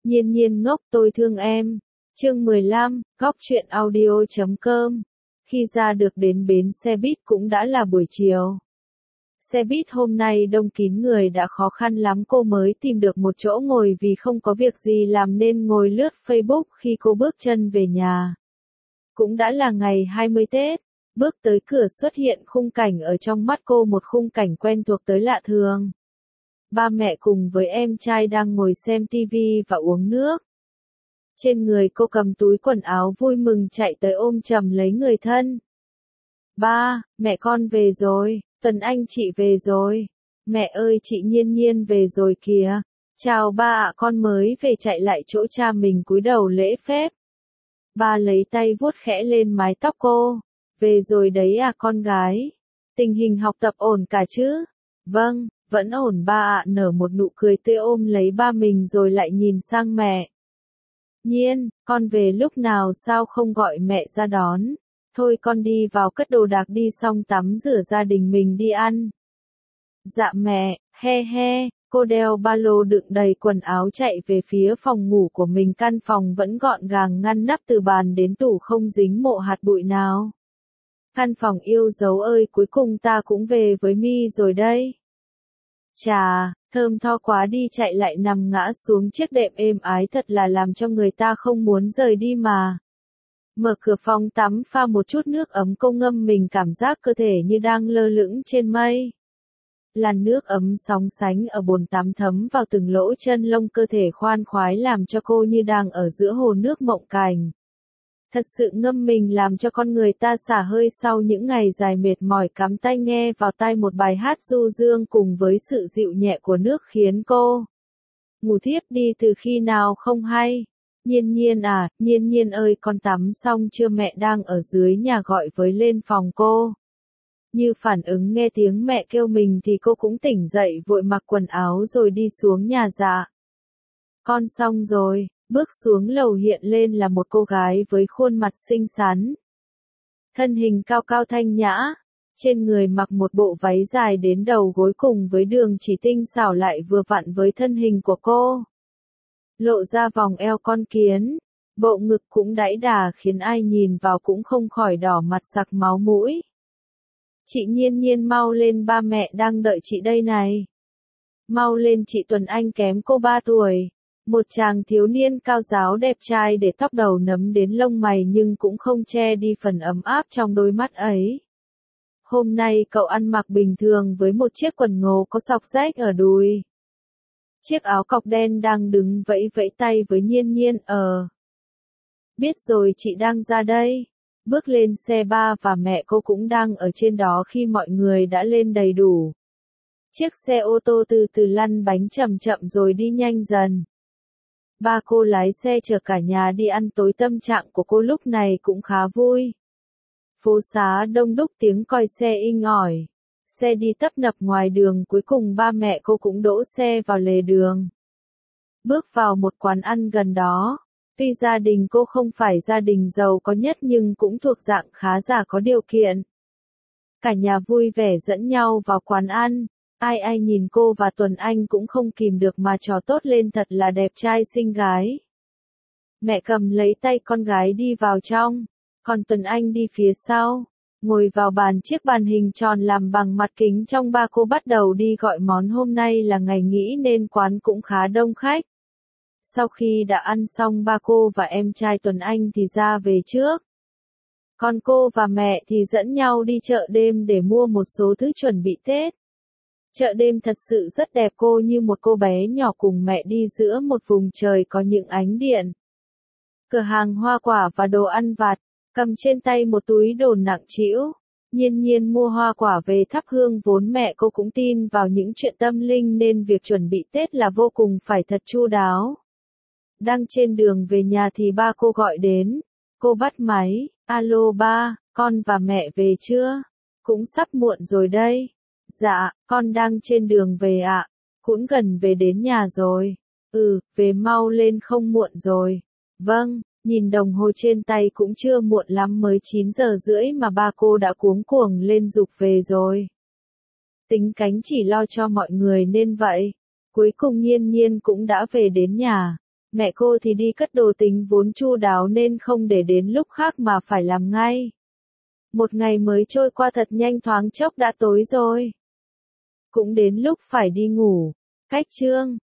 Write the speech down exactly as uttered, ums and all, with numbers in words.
Nhiên nhiên ngốc tôi thương em. Chương mười lăm, góc truyện audio chấm com. Khi ra được đến bến xe buýt cũng đã là buổi chiều. Xe buýt hôm nay đông kín người đã khó khăn lắm cô mới tìm được một chỗ ngồi vì không có việc gì làm nên ngồi lướt Facebook khi cô bước chân về nhà. Cũng đã là ngày hai mươi Tết, bước tới cửa xuất hiện khung cảnh ở trong mắt cô một khung cảnh quen thuộc tới lạ thường. Ba mẹ cùng với em trai đang ngồi xem tivi và uống nước. Trên người cô cầm túi quần áo vui mừng chạy tới ôm chầm lấy người thân. Ba, mẹ con về rồi, Tuấn Anh chị về rồi. Mẹ ơi chị Nhiên Nhiên về rồi kìa. Chào ba ạ, con mới về chạy lại chỗ cha mình cúi đầu lễ phép. Ba lấy tay vuốt khẽ lên mái tóc cô. Về rồi đấy à con gái. Tình hình học tập ổn cả chứ? Vâng, vẫn ổn ba ạ, nở một nụ cười tươi ôm lấy ba mình rồi lại nhìn sang mẹ. Nhiên, con về lúc nào sao không gọi mẹ ra đón? Thôi con đi vào cất đồ đạc đi xong tắm rửa gia đình mình đi ăn. Dạ mẹ, he he, cô đeo ba lô đựng đầy quần áo chạy về phía phòng ngủ của mình, căn phòng vẫn gọn gàng ngăn nắp từ bàn đến tủ không dính mộ hạt bụi nào. Căn phòng yêu dấu ơi, cuối cùng ta cũng về với mi rồi đây. Chà, thơm tho quá đi, chạy lại nằm ngã xuống chiếc đệm êm ái thật là làm cho người ta không muốn rời đi mà. Mở cửa phòng tắm pha một chút nước ấm, cô ngâm mình cảm giác cơ thể như đang lơ lửng trên mây. Làn nước ấm sóng sánh ở bồn tắm thấm vào từng lỗ chân lông, cơ thể khoan khoái làm cho cô như đang ở giữa hồ nước mộng cảnh. Thật sự ngâm mình làm cho con người ta xả hơi sau những ngày dài mệt mỏi, cắm tai nghe vào tai một bài hát du dương cùng với sự dịu nhẹ của nước khiến cô ngủ thiếp đi từ khi nào không hay. Nhiên Nhiên à, Nhiên Nhiên ơi con tắm xong chưa, mẹ đang ở dưới nhà gọi với lên phòng cô. Như phản ứng nghe tiếng mẹ kêu mình thì cô cũng tỉnh dậy vội mặc quần áo rồi đi xuống nhà. Dạ. Con xong rồi. Bước xuống lầu hiện lên là một cô gái với khuôn mặt xinh xắn. Thân hình cao cao thanh nhã, trên người mặc một bộ váy dài đến đầu gối cùng với đường chỉ tinh xảo lại vừa vặn với thân hình của cô. Lộ ra vòng eo con kiến, bộ ngực cũng đãy đà khiến ai nhìn vào cũng không khỏi đỏ mặt sặc máu mũi. Chị Nhiên Nhiên mau lên, ba mẹ đang đợi chị đây này. Mau lên, chị Tuấn Anh kém cô ba tuổi. Một chàng thiếu niên cao ráo đẹp trai để tóc đầu nấm đến lông mày nhưng cũng không che đi phần ấm áp trong đôi mắt ấy. Hôm nay cậu ăn mặc bình thường với một chiếc quần ngố có xọc rách ở đùi. Chiếc áo cộc đen đang đứng vẫy vẫy tay với Nhiên Nhiên. Ờ. Biết rồi, chị đang ra đây. Bước lên xe, ba và mẹ cô cũng đang ở trên đó khi mọi người đã lên đầy đủ. Chiếc xe ô tô từ từ lăn bánh chậm chậm rồi đi nhanh dần. Ba cô lái xe chở cả nhà đi ăn tối, tâm trạng của cô lúc này cũng khá vui. Phố xá đông đúc, tiếng còi xe inh ỏi. Xe đi tấp nập ngoài đường, cuối cùng ba mẹ cô cũng đỗ xe vào lề đường. Bước vào một quán ăn gần đó. Tuy gia đình cô không phải gia đình giàu có nhất nhưng cũng thuộc dạng khá giả có điều kiện. Cả nhà vui vẻ dẫn nhau vào quán ăn. Ai ai nhìn cô và Tuấn Anh cũng không kìm được mà trò tốt lên, thật là đẹp trai xinh gái. Mẹ cầm lấy tay con gái đi vào trong, còn Tuấn Anh đi phía sau, ngồi vào bàn, chiếc bàn hình tròn làm bằng mặt kính. Trong ba cô bắt đầu đi gọi món, hôm nay là ngày nghỉ nên quán cũng khá đông khách. Sau khi đã ăn xong, ba cô và em trai Tuấn Anh thì ra về trước. Còn cô và mẹ thì dẫn nhau đi chợ đêm để mua một số thứ chuẩn bị Tết. Chợ đêm thật sự rất đẹp, cô như một cô bé nhỏ cùng mẹ đi giữa một vùng trời có những ánh điện. Cửa hàng hoa quả và đồ ăn vặt, cầm trên tay một túi đồ nặng trĩu. Nhiên Nhiên mua hoa quả về thắp hương, vốn mẹ cô cũng tin vào những chuyện tâm linh nên việc chuẩn bị Tết là vô cùng phải thật chu đáo. Đang trên đường về nhà thì ba cô gọi đến. Cô bắt máy. Alo ba, con và mẹ về chưa? Cũng sắp muộn rồi đây. Dạ, con đang trên đường về ạ. Cũng gần về đến nhà rồi. Ừ, về mau lên không muộn rồi. Vâng, nhìn đồng hồ trên tay cũng chưa muộn lắm, mới chín giờ rưỡi mà ba cô đã cuống cuồng lên giục về rồi. Tính cánh chỉ lo cho mọi người nên vậy. Cuối cùng Nhiên Nhiên cũng đã về đến nhà. Mẹ cô thì đi cất đồ tính vốn chu đáo nên không để đến lúc khác mà phải làm ngay. Một ngày mới trôi qua thật nhanh, thoáng chốc đã tối rồi. Cũng đến lúc phải đi ngủ. Cách chương